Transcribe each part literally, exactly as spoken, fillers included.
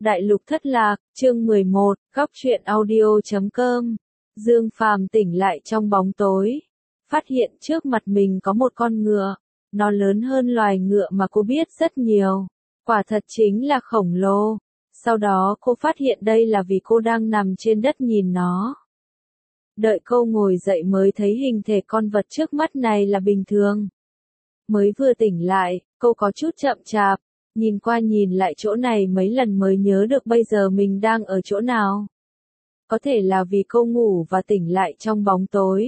Đại lục thất lạc, chương mười một, góc truyện audio chấm com. Dương Phàm tỉnh lại trong bóng tối, phát hiện trước mặt mình có một con ngựa, nó lớn hơn loài ngựa mà cô biết rất nhiều, quả thật chính là khổng lồ. Sau đó cô phát hiện đây là vì cô đang nằm trên đất nhìn nó. Đợi cô ngồi dậy mới thấy hình thể con vật trước mắt này là bình thường. Mới vừa tỉnh lại, cô có chút chậm chạp, nhìn qua nhìn lại chỗ này mấy lần mới nhớ được bây giờ mình đang ở chỗ nào. Có thể là vì cô ngủ và tỉnh lại trong bóng tối.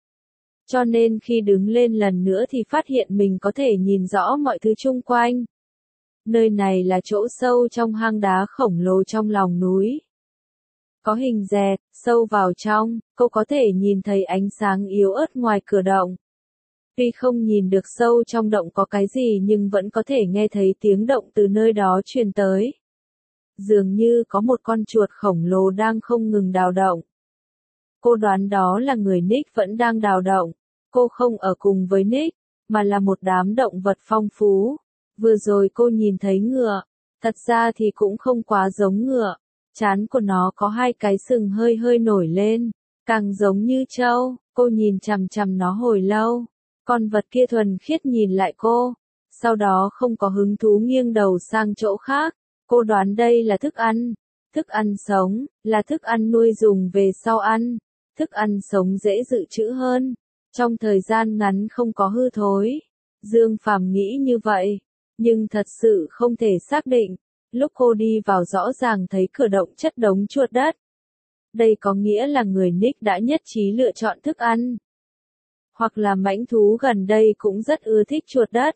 Cho nên khi đứng lên lần nữa thì phát hiện mình có thể nhìn rõ mọi thứ chung quanh. Nơi này là chỗ sâu trong hang đá khổng lồ trong lòng núi. Có hình dẹt, sâu vào trong, cô có thể nhìn thấy ánh sáng yếu ớt ngoài cửa động. Tuy không nhìn được sâu trong động có cái gì nhưng vẫn có thể nghe thấy tiếng động từ nơi đó truyền tới. Dường như có một con chuột khổng lồ đang không ngừng đào động. Cô đoán đó là người Nick vẫn đang đào động. Cô không ở cùng với Nick, mà là một đám động vật phong phú. Vừa rồi cô nhìn thấy ngựa, thật ra thì cũng không quá giống ngựa. Trán của nó có hai cái sừng hơi hơi nổi lên, càng giống như trâu. Cô nhìn chằm chằm nó hồi lâu. Con vật kia thuần khiết nhìn lại cô, sau đó không có hứng thú nghiêng đầu sang chỗ khác. Cô đoán đây là thức ăn. Thức ăn sống, là thức ăn nuôi dùng về sau ăn. Thức ăn sống dễ dự trữ hơn, trong thời gian ngắn không có hư thối. Dương Phàm nghĩ như vậy, nhưng thật sự không thể xác định. Lúc cô đi vào rõ ràng thấy cửa động chất đống chuột đất. Đây có nghĩa là người Nick đã nhất trí lựa chọn thức ăn. Hoặc là mãnh thú gần đây cũng rất ưa thích chuột đất.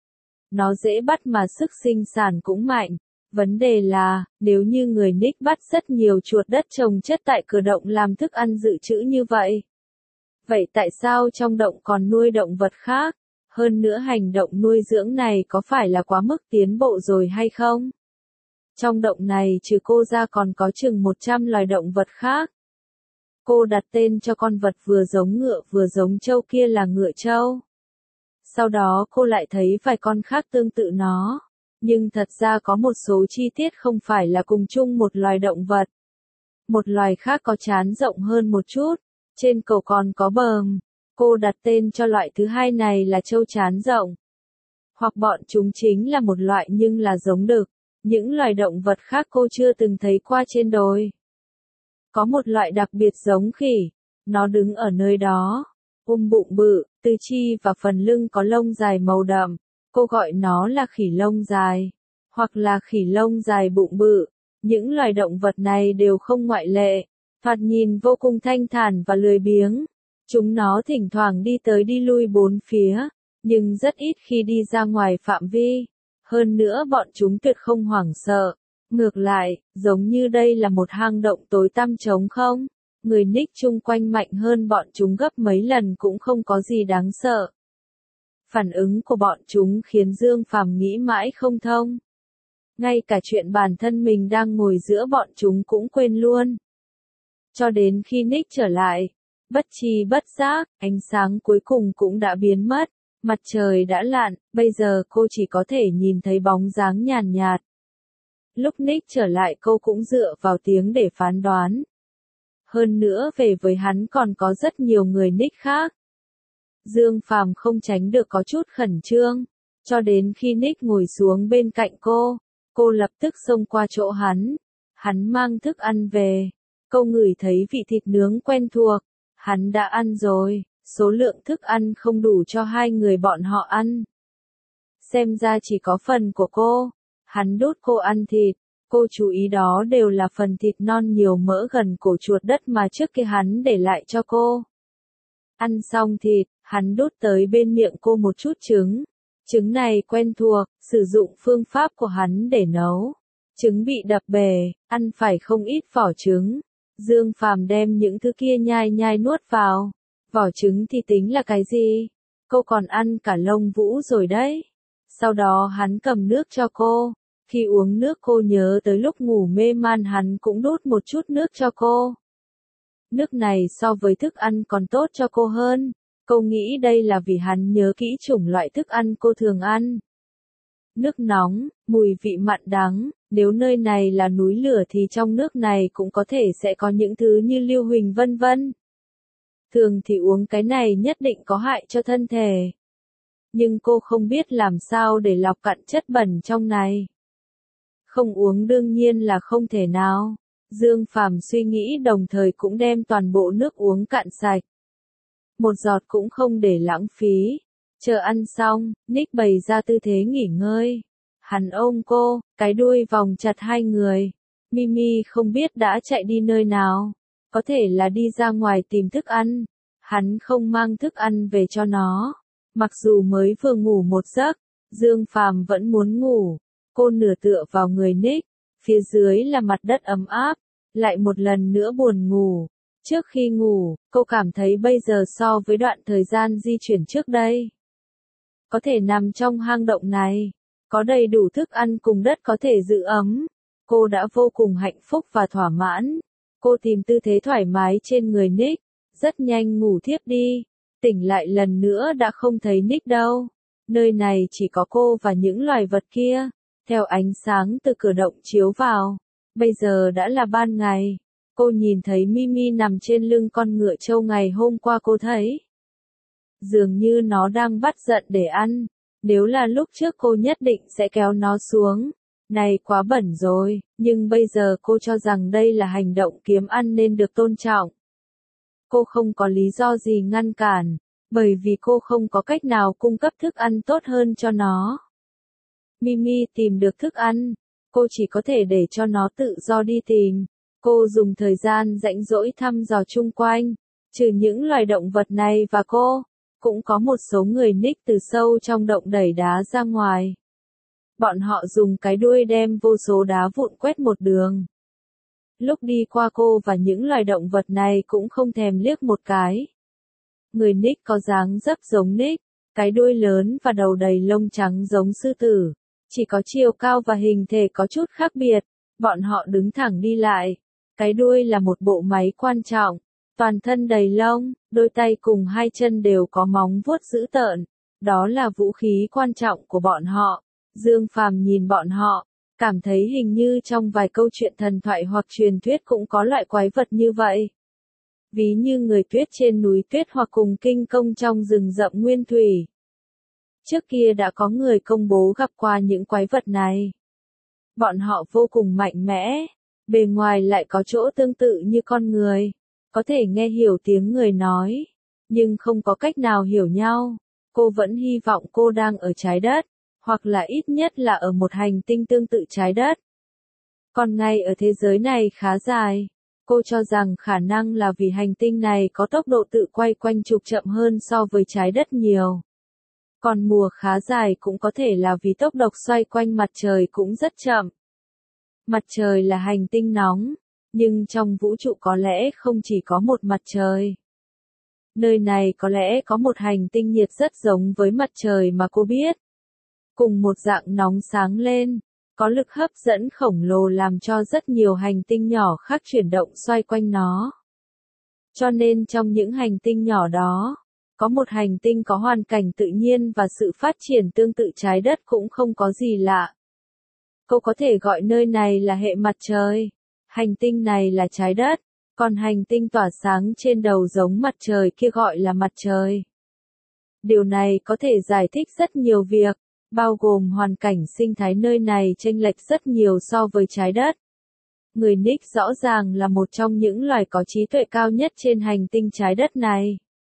Nó dễ bắt mà sức sinh sản cũng mạnh. Vấn đề là, nếu như người Nick bắt rất nhiều chuột đất trồng chất tại cửa động làm thức ăn dự trữ như vậy. Vậy tại sao trong động còn nuôi động vật khác? Hơn nữa hành động nuôi dưỡng này có phải là quá mức tiến bộ rồi hay không? Trong động này trừ cô ra còn có chừng một trăm loài động vật khác. Cô đặt tên cho con vật vừa giống ngựa vừa giống trâu kia là ngựa trâu. Sau đó cô lại thấy vài con khác tương tự nó. Nhưng thật ra có một số chi tiết không phải là cùng chung một loài động vật. Một loài khác có trán rộng hơn một chút, trên cổ còn có bờm. Cô đặt tên cho loại thứ hai này là trâu trán rộng. Hoặc bọn chúng chính là một loại nhưng là giống đực. Những loài động vật khác cô chưa từng thấy qua trên đồi. Có một loại đặc biệt giống khỉ. Nó đứng ở nơi đó, ôm bụng bự, tứ chi và phần lưng có lông dài màu đậm. Cô gọi nó là khỉ lông dài, hoặc là khỉ lông dài bụng bự. Những loài động vật này đều không ngoại lệ, thoạt nhìn vô cùng thanh thản và lười biếng. Chúng nó thỉnh thoảng đi tới đi lui bốn phía, nhưng rất ít khi đi ra ngoài phạm vi. Hơn nữa bọn chúng tuyệt không hoảng sợ. Ngược lại, giống như đây là một hang động tối tăm trống không. Người Nick chung quanh mạnh hơn bọn chúng gấp mấy lần cũng không có gì đáng sợ. Phản ứng của bọn chúng khiến Dương Phàm nghĩ mãi không thông. Ngay cả chuyện bản thân mình đang ngồi giữa bọn chúng cũng quên luôn. Cho đến khi Nick trở lại, bất tri bất giác, ánh sáng cuối cùng cũng đã biến mất. Mặt trời đã lặn, bây giờ cô chỉ có thể nhìn thấy bóng dáng nhàn nhạt. Lúc Nick trở lại cô cũng dựa vào tiếng để phán đoán. Hơn nữa về với hắn còn có rất nhiều người Nick khác. Dương Phàm không tránh được có chút khẩn trương, cho đến khi Nick ngồi xuống bên cạnh cô, cô lập tức xông qua chỗ hắn. Hắn mang thức ăn về, cô ngửi thấy vị thịt nướng quen thuộc, hắn đã ăn rồi, số lượng thức ăn không đủ cho hai người bọn họ ăn. Xem ra chỉ có phần của cô, hắn đút cô ăn thịt, cô chú ý đó đều là phần thịt non nhiều mỡ gần cổ chuột đất mà trước kia hắn để lại cho cô. Ăn xong thịt, hắn đút tới bên miệng cô một chút trứng. Trứng này quen thuộc, sử dụng phương pháp của hắn để nấu. Trứng bị đập bể, ăn phải không ít vỏ trứng. Dương Phàm đem những thứ kia nhai nhai nuốt vào. Vỏ trứng thì tính là cái gì? Cô còn ăn cả lông vũ rồi đấy. Sau đó hắn cầm nước cho cô. Khi uống nước cô nhớ tới lúc ngủ mê man hắn cũng đút một chút nước cho cô. Nước này so với thức ăn còn tốt cho cô hơn. Cô nghĩ đây là vì hắn nhớ kỹ chủng loại thức ăn cô thường ăn. nước nóng, mùi vị mặn đắng, nếu nơi này là núi lửa thì trong nước này cũng có thể sẽ có những thứ như lưu huỳnh vân vân. Thường thì uống cái này nhất định có hại cho thân thể. Nhưng cô không biết làm sao để lọc cặn chất bẩn trong này. Không uống đương nhiên là không thể nào. Dương Phàm suy nghĩ đồng thời cũng đem toàn bộ nước uống cạn sạch. Một giọt cũng không để lãng phí. Chờ ăn xong, Nick bày ra tư thế nghỉ ngơi. Hắn ôm cô, cái đuôi vòng chặt hai người. Mimi không biết đã chạy đi nơi nào. Có thể là đi ra ngoài tìm thức ăn. Hắn không mang thức ăn về cho nó. Mặc dù mới vừa ngủ một giấc, Dương Phàm vẫn muốn ngủ. Cô nửa tựa vào người Nick. Phía dưới là mặt đất ấm áp. Lại một lần nữa buồn ngủ. Trước khi ngủ, cô cảm thấy bây giờ so với đoạn thời gian di chuyển trước đây. Có thể nằm trong hang động này. Có đầy đủ thức ăn cùng đất có thể giữ ấm. Cô đã vô cùng hạnh phúc và thỏa mãn. Cô tìm tư thế thoải mái trên người Nick. Rất nhanh ngủ thiếp đi. Tỉnh lại lần nữa đã không thấy Nick đâu. Nơi này chỉ có cô và những loài vật kia. Theo ánh sáng từ cửa động chiếu vào. Bây giờ đã là ban ngày. Cô nhìn thấy Mimi nằm trên lưng con ngựa trâu ngày hôm qua cô thấy. Dường như nó đang bắt giận để ăn. Nếu là lúc trước cô nhất định sẽ kéo nó xuống. Này quá bẩn rồi, nhưng bây giờ cô cho rằng đây là hành động kiếm ăn nên được tôn trọng. Cô không có lý do gì ngăn cản, bởi vì cô không có cách nào cung cấp thức ăn tốt hơn cho nó. Mimi tìm được thức ăn, cô chỉ có thể để cho nó tự do đi tìm. Cô dùng thời gian rảnh rỗi thăm dò chung quanh, trừ những loài động vật này và cô, cũng có một số người Nick từ sâu trong động đẩy đá ra ngoài. Bọn họ dùng cái đuôi đem vô số đá vụn quét một đường. Lúc đi qua cô và những loài động vật này cũng không thèm liếc một cái. Người Nick có dáng dấp giống Nick, cái đuôi lớn và đầu đầy lông trắng giống sư tử. Chỉ có chiều cao và hình thể có chút khác biệt. Bọn họ đứng thẳng đi lại. Cái đuôi là một bộ máy quan trọng. Toàn thân đầy lông, đôi tay cùng hai chân đều có móng vuốt dữ tợn. Đó là vũ khí quan trọng của bọn họ. Dương Phàm nhìn bọn họ, cảm thấy hình như trong vài câu chuyện thần thoại hoặc truyền thuyết cũng có loại quái vật như vậy. Ví như người tuyết trên núi tuyết hoặc cùng kinh công trong rừng rậm nguyên thủy. Trước kia đã có người công bố gặp qua những quái vật này. Bọn họ vô cùng mạnh mẽ, bề ngoài lại có chỗ tương tự như con người. Có thể nghe hiểu tiếng người nói, nhưng không có cách nào hiểu nhau. Cô vẫn hy vọng cô đang ở trái đất, hoặc là ít nhất là ở một hành tinh tương tự trái đất. Còn ngay ở thế giới này khá dài, cô cho rằng khả năng là vì hành tinh này có tốc độ tự quay quanh trục chậm hơn so với trái đất nhiều. Còn mùa khá dài cũng có thể là vì tốc độ xoay quanh mặt trời cũng rất chậm. Mặt trời là hành tinh nóng, nhưng trong vũ trụ có lẽ không chỉ có một mặt trời. Nơi này có lẽ có một hành tinh nhiệt rất giống với mặt trời mà cô biết. Cùng một dạng nóng sáng lên, có lực hấp dẫn khổng lồ làm cho rất nhiều hành tinh nhỏ khác chuyển động xoay quanh nó. Cho nên trong những hành tinh nhỏ đó, có một hành tinh có hoàn cảnh tự nhiên và sự phát triển tương tự trái đất cũng không có gì lạ. Cô có thể gọi nơi này là hệ mặt trời, hành tinh này là trái đất, còn hành tinh tỏa sáng trên đầu giống mặt trời kia gọi là mặt trời. Điều này có thể giải thích rất nhiều việc, bao gồm hoàn cảnh sinh thái nơi này chênh lệch rất nhiều so với trái đất. Người Nick rõ ràng là một trong những loài có trí tuệ cao nhất trên hành tinh trái đất này.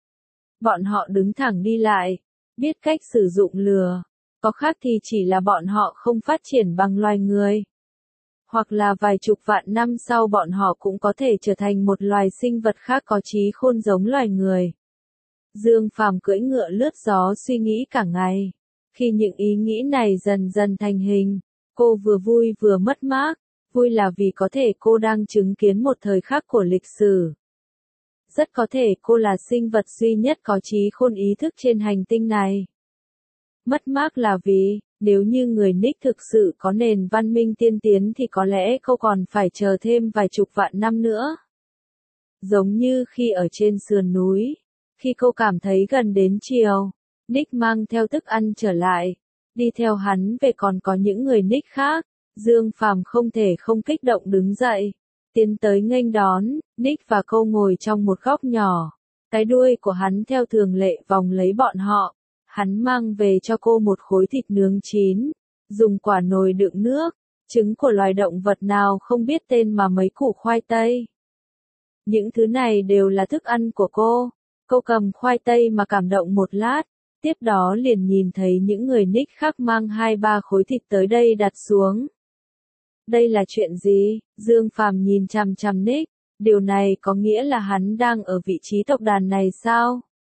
Bọn họ đứng thẳng đi lại, biết cách sử dụng lừa, có khác thì chỉ là bọn họ không phát triển bằng loài người. Hoặc là vài chục vạn năm sau bọn họ cũng có thể trở thành một loài sinh vật khác có trí khôn giống loài người. Dương Phàm cưỡi ngựa lướt gió suy nghĩ cả ngày. Khi những ý nghĩ này dần dần thành hình, cô vừa vui vừa mất mát. Vui là vì có thể cô đang chứng kiến một thời khắc của lịch sử. Rất có thể cô là sinh vật duy nhất có trí khôn ý thức trên hành tinh này. Mất mát là vì, nếu như người Nick thực sự có nền văn minh tiên tiến thì có lẽ cô còn phải chờ thêm vài chục vạn năm nữa. Giống như khi ở trên sườn núi, khi cô cảm thấy gần đến chiều, Nick mang theo thức ăn trở lại. Đi theo hắn về còn có những người Nick khác. Dương Phàm không thể không kích động đứng dậy. Tiến tới nghênh đón, Nick và cô ngồi trong một góc nhỏ. Cái đuôi của hắn theo thường lệ vòng lấy bọn họ. Hắn mang về cho cô một khối thịt nướng chín. Dùng quả nồi đựng nước. Trứng của loài động vật nào không biết tên mà mấy củ khoai tây. Những thứ này đều là thức ăn của cô. Cô cầm khoai tây mà cảm động một lát. Tiếp đó liền nhìn thấy những người Nick khác mang hai ba khối thịt tới đây đặt xuống. Đây là chuyện gì? Dương Phàm nhìn chằm chằm Nick. Điều này có nghĩa là hắn đang ở vị trí tộc đàn này sao?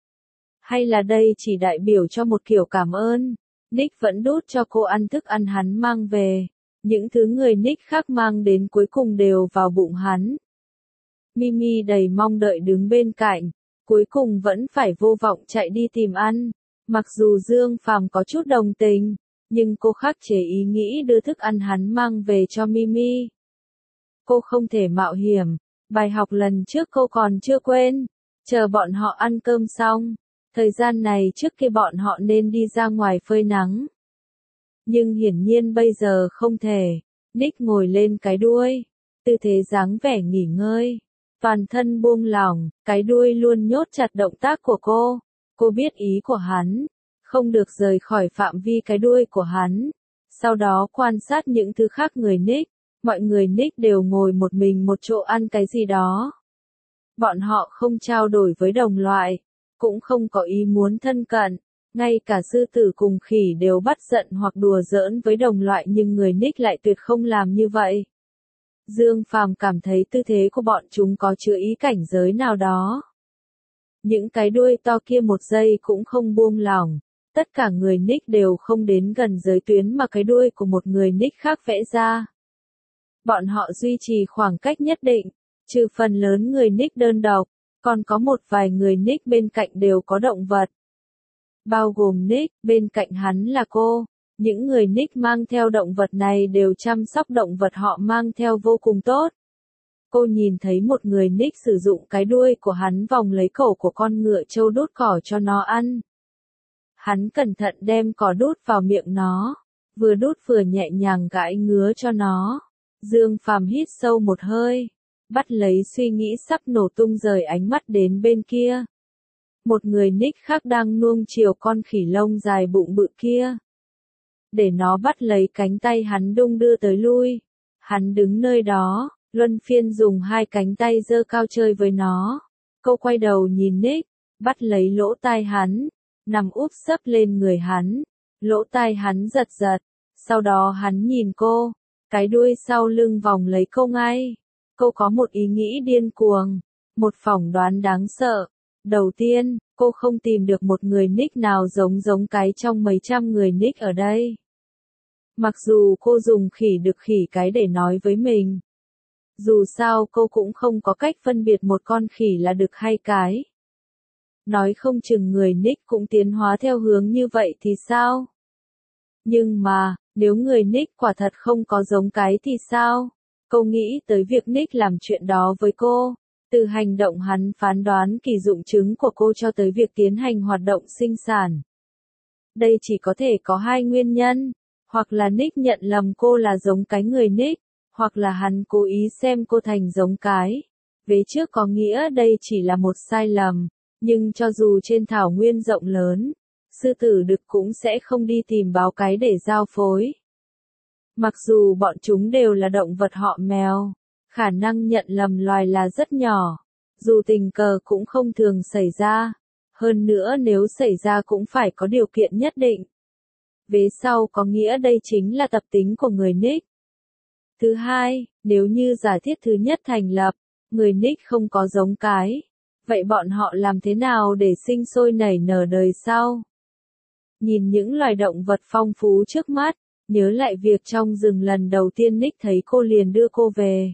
Hay là đây chỉ đại biểu cho một kiểu cảm ơn? Nick vẫn đút cho cô ăn thức ăn hắn mang về. Những thứ người Nick khác mang đến cuối cùng đều vào bụng hắn. Mimi đầy mong đợi đứng bên cạnh. Cuối cùng vẫn phải vô vọng chạy đi tìm ăn. Mặc dù Dương Phàm có chút đồng tình, nhưng cô khắc chế ý nghĩ đưa thức ăn hắn mang về cho Mimi. Cô không thể mạo hiểm, bài học lần trước cô còn chưa quên, chờ bọn họ ăn cơm xong, thời gian này trước khi bọn họ nên đi ra ngoài phơi nắng. Nhưng hiển nhiên bây giờ không thể, Nick ngồi lên cái đuôi, tư thế dáng vẻ nghỉ ngơi, toàn thân buông lỏng, cái đuôi luôn nhốt chặt động tác của cô. Cô biết ý của hắn, không được rời khỏi phạm vi cái đuôi của hắn. Sau đó quan sát những thứ khác người Nick, mọi người Nick đều ngồi một mình một chỗ ăn cái gì đó. Bọn họ không trao đổi với đồng loại, cũng không có ý muốn thân cận, ngay cả sư tử cùng khỉ đều bắt giận hoặc đùa giỡn với đồng loại nhưng người Nick lại tuyệt không làm như vậy. Dương Phàm cảm thấy tư thế của bọn chúng có chứa ý cảnh giới nào đó. Những cái đuôi to kia một giây cũng không buông lỏng, tất cả người Nick đều không đến gần giới tuyến mà cái đuôi của một người Nick khác vẽ ra. Bọn họ duy trì khoảng cách nhất định, trừ phần lớn người Nick đơn độc, còn có một vài người Nick bên cạnh đều có động vật. Bao gồm Nick, bên cạnh hắn là cô, những người Nick mang theo động vật này đều chăm sóc động vật họ mang theo vô cùng tốt. Cô nhìn thấy một người Nick sử dụng cái đuôi của hắn vòng lấy cổ của con ngựa trâu đút cỏ cho nó ăn. Hắn cẩn thận đem cỏ đút vào miệng nó, vừa đút vừa nhẹ nhàng gãi ngứa cho nó. Dương Phàm hít sâu một hơi, bắt lấy suy nghĩ sắp nổ tung rời ánh mắt đến bên kia. Một người Nick khác đang nuông chiều con khỉ lông dài bụng bự kia. Để nó bắt lấy cánh tay hắn đung đưa tới lui. Hắn đứng nơi đó, luân phiên dùng hai cánh tay giơ cao chơi với nó. Cô quay đầu nhìn Nick, bắt lấy lỗ tai hắn, nằm úp sấp lên người hắn. Lỗ tai hắn giật giật, sau đó hắn nhìn cô, cái đuôi sau lưng vòng lấy cô ngay. Cô có một ý nghĩ điên cuồng, một phỏng đoán đáng sợ. Đầu tiên, cô không tìm được một người Nick nào giống giống cái trong mấy trăm người Nick ở đây. Mặc dù cô dùng khỉ đực khỉ cái để nói với mình. Dù sao cô cũng không có cách phân biệt một con khỉ là đực hay cái. Nói không chừng người Nick cũng tiến hóa theo hướng như vậy thì sao? Nhưng mà, nếu người Nick quả thật không có giống cái thì sao? Cô nghĩ tới việc Nick làm chuyện đó với cô. Từ hành động hắn phán đoán kỳ dụng chứng của cô cho tới việc tiến hành hoạt động sinh sản. Đây chỉ có thể có hai nguyên nhân. Hoặc là Nick nhận lầm cô là giống cái người Nick, hoặc là hắn cố ý xem cô thành giống cái. Vế trước có nghĩa đây chỉ là một sai lầm, nhưng cho dù trên thảo nguyên rộng lớn, sư tử đực cũng sẽ không đi tìm báo cái để giao phối. Mặc dù bọn chúng đều là động vật họ mèo, khả năng nhận lầm loài là rất nhỏ, dù tình cờ cũng không thường xảy ra. Hơn nữa nếu xảy ra cũng phải có điều kiện nhất định. Vế sau có nghĩa đây chính là tập tính của người Nick. Thứ hai, nếu như giả thiết thứ nhất thành lập, người Nick không có giống cái, vậy bọn họ làm thế nào để sinh sôi nảy nở đời sau? Nhìn những loài động vật phong phú trước mắt, nhớ lại việc trong rừng lần đầu tiên Nick thấy cô liền đưa cô về.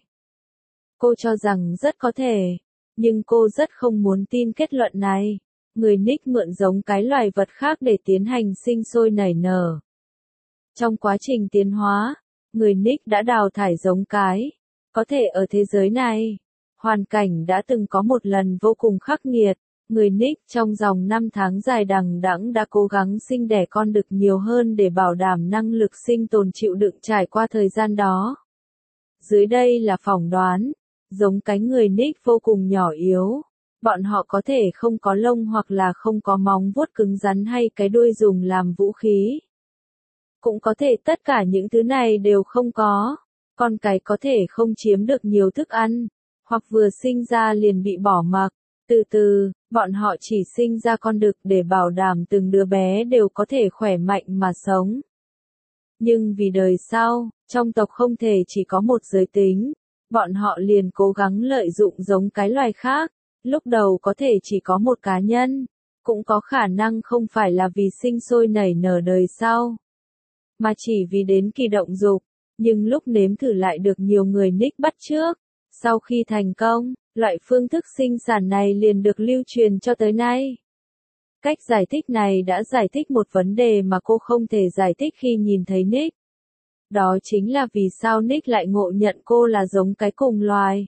Cô cho rằng rất có thể, nhưng cô rất không muốn tin kết luận này. Người Nick mượn giống cái loài vật khác để tiến hành sinh sôi nảy nở. Trong quá trình tiến hóa, người Nick đã đào thải giống cái. Có thể ở thế giới này, hoàn cảnh đã từng có một lần vô cùng khắc nghiệt, Người Nick trong dòng năm tháng dài đằng đẵng đã cố gắng sinh đẻ con đực nhiều hơn để bảo đảm năng lực sinh tồn chịu đựng trải qua thời gian đó. Dưới đây là phỏng đoán, giống cái người Nick vô cùng nhỏ yếu. Bọn họ có thể không có lông hoặc là không có móng vuốt cứng rắn hay cái đuôi dùng làm vũ khí. Cũng có thể tất cả những thứ này đều không có. Con cái có thể không chiếm được nhiều thức ăn, hoặc vừa sinh ra liền bị bỏ mặc. Từ từ, bọn họ chỉ sinh ra con đực để bảo đảm từng đứa bé đều có thể khỏe mạnh mà sống. Nhưng vì đời sau, trong tộc không thể chỉ có một giới tính, bọn họ liền cố gắng lợi dụng giống cái loài khác. Lúc đầu có thể chỉ có một cá nhân, cũng có khả năng không phải là vì sinh sôi nảy nở đời sau, mà chỉ vì đến kỳ động dục. Nhưng lúc nếm thử lại được nhiều người Nick bắt chước, sau khi thành công, loại phương thức sinh sản này liền được lưu truyền cho tới nay. Cách giải thích này đã giải thích một vấn đề mà cô không thể giải thích khi nhìn thấy Nick. Đó chính là vì sao Nick lại ngộ nhận cô là giống cái cùng loài.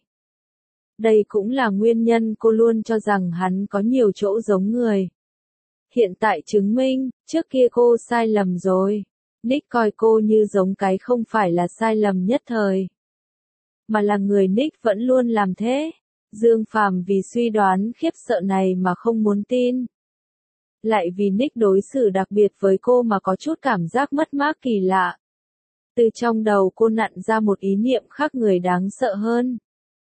Đây cũng là nguyên nhân cô luôn cho rằng hắn có nhiều chỗ giống người. Hiện tại chứng minh, trước kia cô sai lầm rồi. Nick coi cô như giống cái không phải là sai lầm nhất thời, mà là người Nick vẫn luôn làm thế. Dương Phàm vì suy đoán khiếp sợ này mà không muốn tin. Lại vì Nick đối xử đặc biệt với cô mà có chút cảm giác mất mát kỳ lạ. Từ trong đầu cô nặn ra một ý niệm khác người đáng sợ hơn.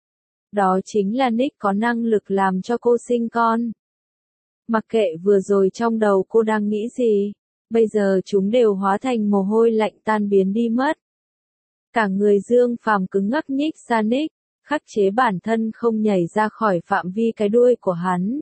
Đó chính là Nick có năng lực làm cho cô sinh con. Mặc kệ vừa rồi trong đầu cô đang nghĩ gì, bây giờ chúng đều hóa thành mồ hôi lạnh tan biến đi mất. Cả người Dương Phàm cứng ngắc nhích ra Nick, khắc chế bản thân không nhảy ra khỏi phạm vi cái đuôi của hắn.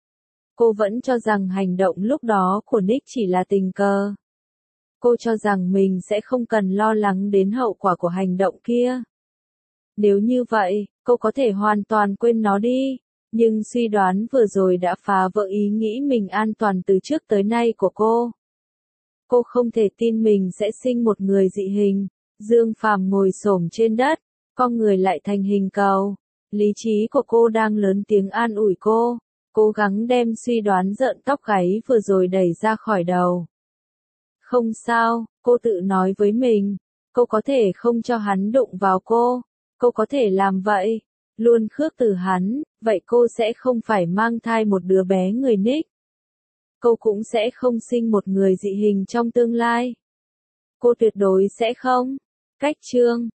Cô vẫn cho rằng hành động lúc đó của Nick chỉ là tình cờ. Cô cho rằng mình sẽ không cần lo lắng đến hậu quả của hành động kia. Nếu như vậy, cô có thể hoàn toàn quên nó đi. Nhưng suy đoán vừa rồi đã phá vỡ ý nghĩ mình an toàn từ trước tới nay của cô. Cô không thể tin mình sẽ sinh một người dị hình. Dương Phàm ngồi xổm trên đất, con người lại thành hình cầu. Lý trí của cô đang lớn tiếng an ủi cô, cố gắng đem suy đoán rợn tóc gáy vừa rồi đẩy ra khỏi đầu. Không sao, cô tự nói với mình, cô có thể không cho hắn đụng vào cô, cô có thể làm vậy, luôn khước từ hắn, vậy cô sẽ không phải mang thai một đứa bé người Nick. Cô cũng sẽ không sinh một người dị hình trong tương lai. Cô tuyệt đối sẽ không. Cách chương